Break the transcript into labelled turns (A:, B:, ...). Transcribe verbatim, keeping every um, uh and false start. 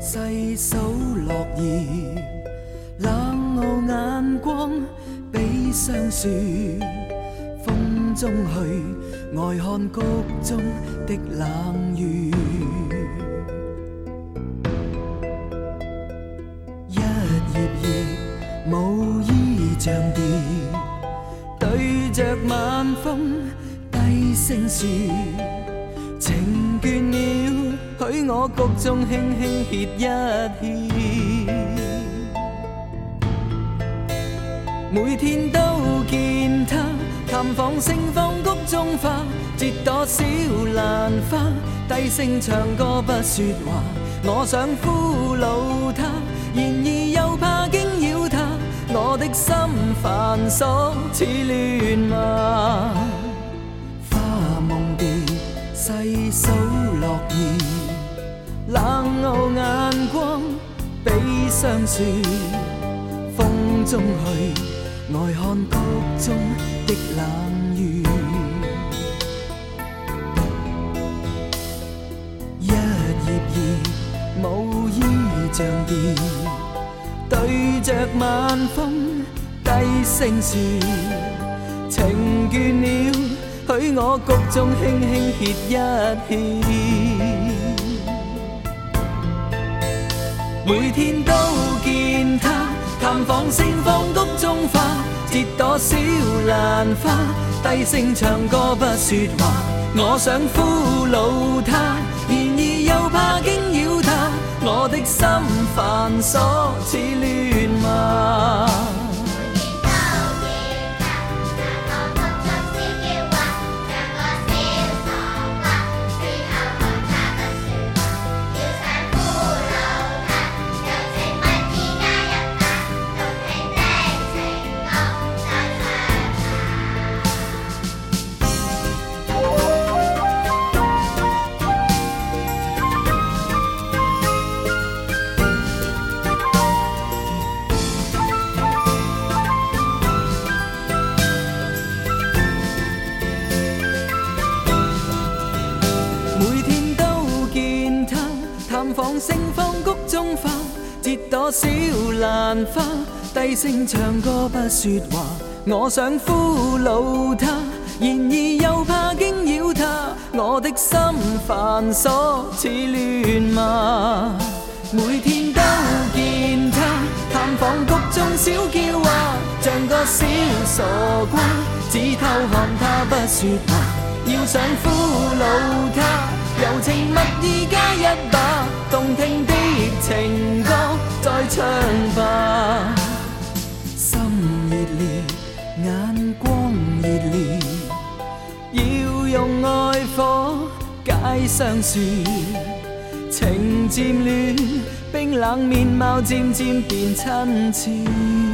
A: 细數落葉，冷傲眼光比霜雪，風中去呆看谷中的冷雨。一葉葉舞衣像蝶，對着晚風低聲說，情倦了，許我谷中輕輕歇一歇。每天都見他探訪盛放谷中花，折朵小蘭花，低聲唱歌不說話。我想俘虜他，然而又怕驚擾他，我的心煩瑣似亂麻。花夢蝶細數落葉，冷傲眼光比霜雪，風中去呆看谷中的冷雨。一葉葉舞衣像蝶，對着晚風低聲說，情倦了，許我谷中輕輕歇一歇。每天都見他探訪盛放谷中花，折朵小蘭花，低聲唱歌不說話。我想俘虜他，然而又怕驚擾他，我的心煩瑣似亂麻。盛放谷中花，折朵小蘭花，低聲唱歌不說話。我想俘虜他，然而又怕驚擾他，我的心煩瑣似亂麻。每天都見他探訪谷中小嬌娃，像個小傻瓜，只偷看他不說話。要想俘虜他，柔情蜜意加一把，動聽的情歌再唱吧。心熱烈，眼光熱烈，要用愛火解霜雪。情漸亂，冰冷面貌漸漸變親切。